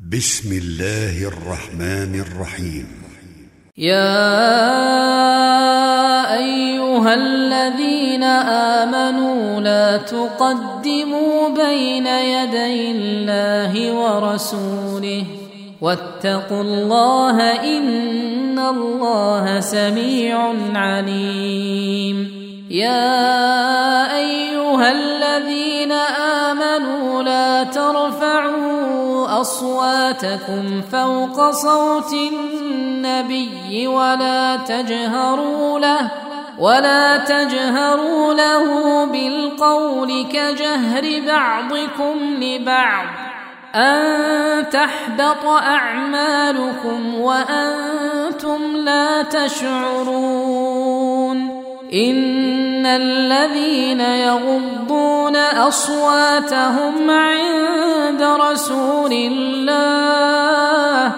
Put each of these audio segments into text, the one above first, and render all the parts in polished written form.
بسم الله الرحمن الرحيم. يا أيها الذين آمنوا لا تقدموا بين يدي الله ورسوله واتقوا الله إن الله سميع عليم. يا أيها الذين آمنوا لا ترفعوا أصواتكم فوق صوت النبي ولا تجهروا له بالقول كجهر بعضكم لبعض أن تحبط أعمالكم وأنتم لا تشعرون. إن الذين يغضون أصواتهم عند رسول الله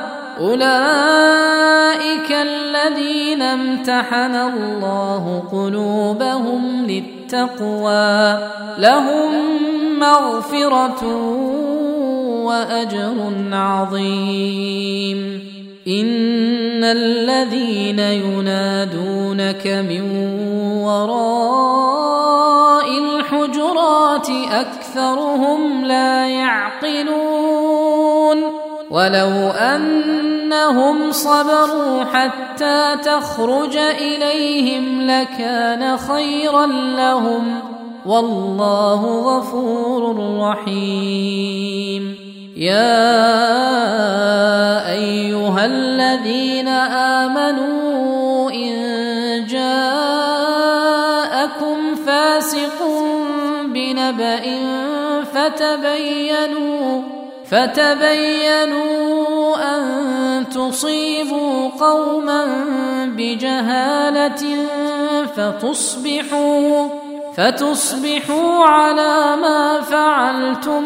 أولئك الذين امتحن الله قلوبهم للتقوى لهم مغفرة وأجر عظيم. إن الذين ينادونك من وراء الحجرات أكثرهم لا يعقلون. ولو أنهم صبروا حتى تخرج إليهم لكان خيرا لهم والله غفور رحيم. يا أيها الذين آمنوا إن جاءكم فاسق بنبأ فتبينوا أن تصيبوا قوما بجهالة فتصبحوا على ما فعلتم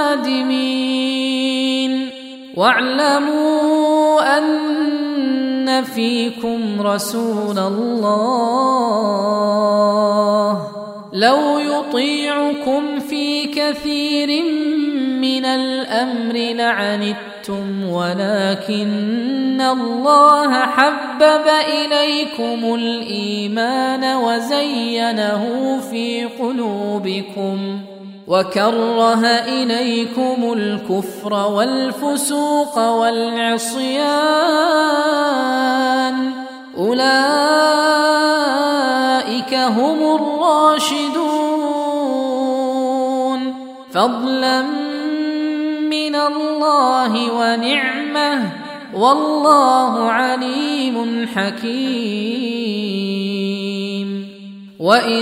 نادمين. واعلموا أن فيكم رسول الله لو يطيعكم في كثير من الأمر لعنتم ولكن الله حبب إليكم الإيمان وزينه في قلوبكم وكره إليكم الكفر والفسوق والعصيان أولئك هم الراشدون فضلا من الله ونعمه والله عليم حكيم. وإن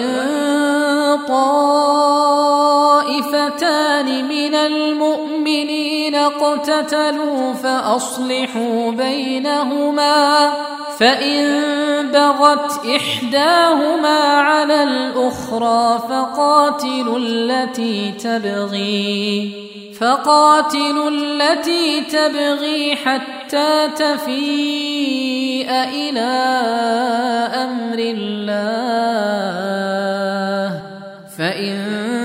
طائفتان من المؤمنين اقتتلوا فأصلحوا بينهما فإن بغت إحداهما على الأخرى فقاتلوا التي تبغي حتى تفيء إلى أمر الله فإن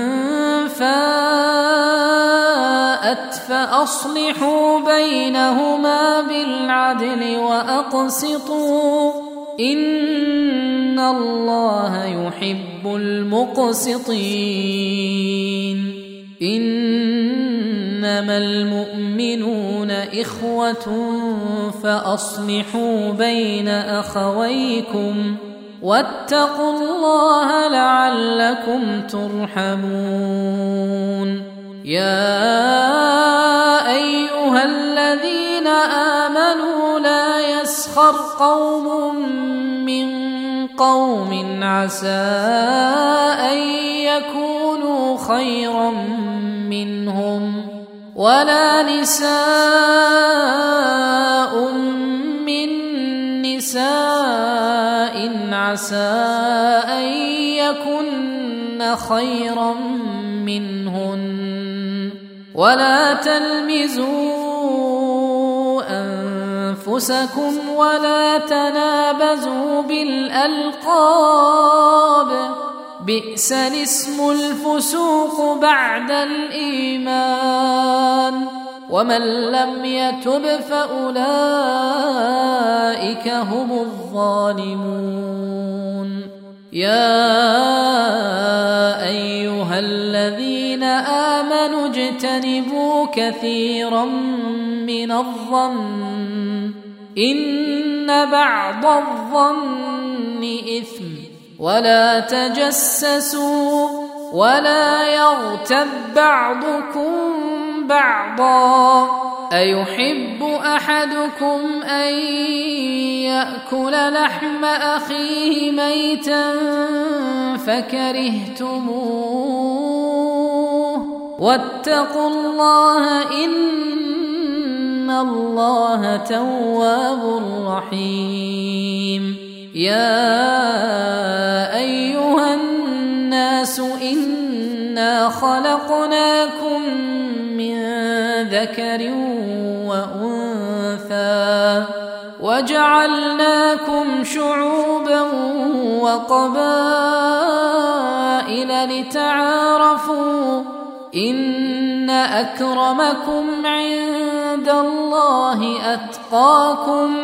فاءت فأصلحوا بينهما بالعدل وأقسطوا إن الله يحب المقسطين. إنما المؤمنون إخوة فأصلحوا بين أخويكم واتقوا الله لعلكم ترحمون. يا أيها الذين آمنوا لا يسخر قوم من قوم عسى أن يكونوا خيرا منهم ولا نساء من نساء عسى أن يكن خيرا منهن ولا تلمزوا أنفسكم ولا تنابزوا بالألقاب بئس الاسم الفسوق بعد الإيمان ومن لم يتب فأولئك هم الظالمون. يا أيها الذين آمنوا اجتنبوا كثيرا من الظن إن بعض الظن إثم، ولا تجسسوا ولا يغتب بعضكم بعضا، أيحب أحدكم أن يأكل لحم أخيه ميتا فكرهتموه، واتقوا الله إن الله تواب رحيم. يا أيها الناس إنا خلقناكم من ذكر وأنثى وجعلناكم شعوبا وقبائل لتعارفوا إن أكرمكم عند الله أتقاكم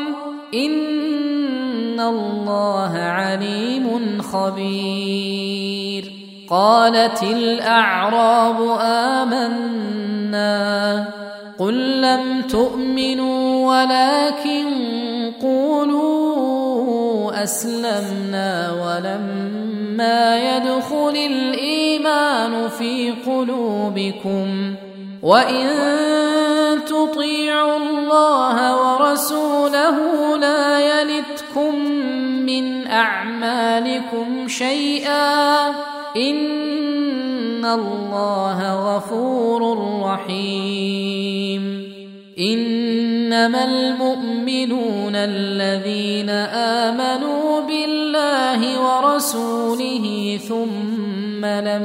إن الله عليم خبير. قالت الأعراب آمنا قل لم تؤمنوا ولكن قولوا أسلمنا ولما يدخل الإيمان في قلوبكم وإن تطيعوا الله ورسوله لا يلتكم من أعمالكم شيئا إن الله غفور رحيم. إنما المؤمنون الذين آمنوا بالله ورسوله ثم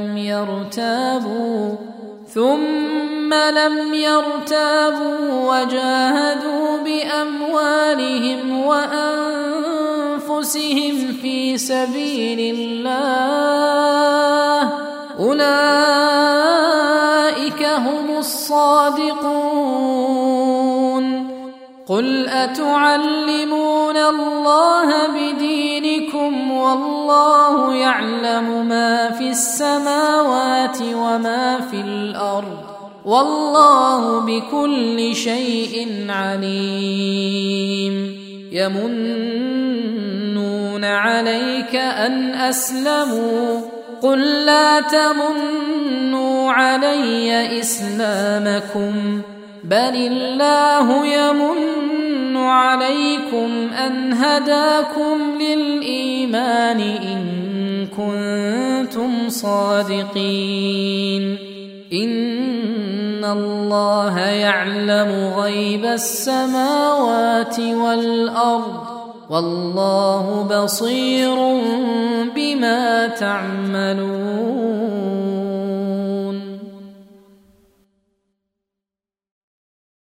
لم يرتابوا وجاهدوا بأموالهم وأنفسهم في سبيل الله أولئك هم الصادقون. قل أتعلمون الله بدينكم والله يعلم ما في السماوات وما في الأرض والله بكل شيء عليم. يمنون عليك أن أسلموا قل لا تمنوا علي إسلامكم بل الله يمن عليكم أن هداكم للإيمان إن كنتم صادقين. إن الله يعلم غيب السماوات والأرض والله بصير بما تعملون.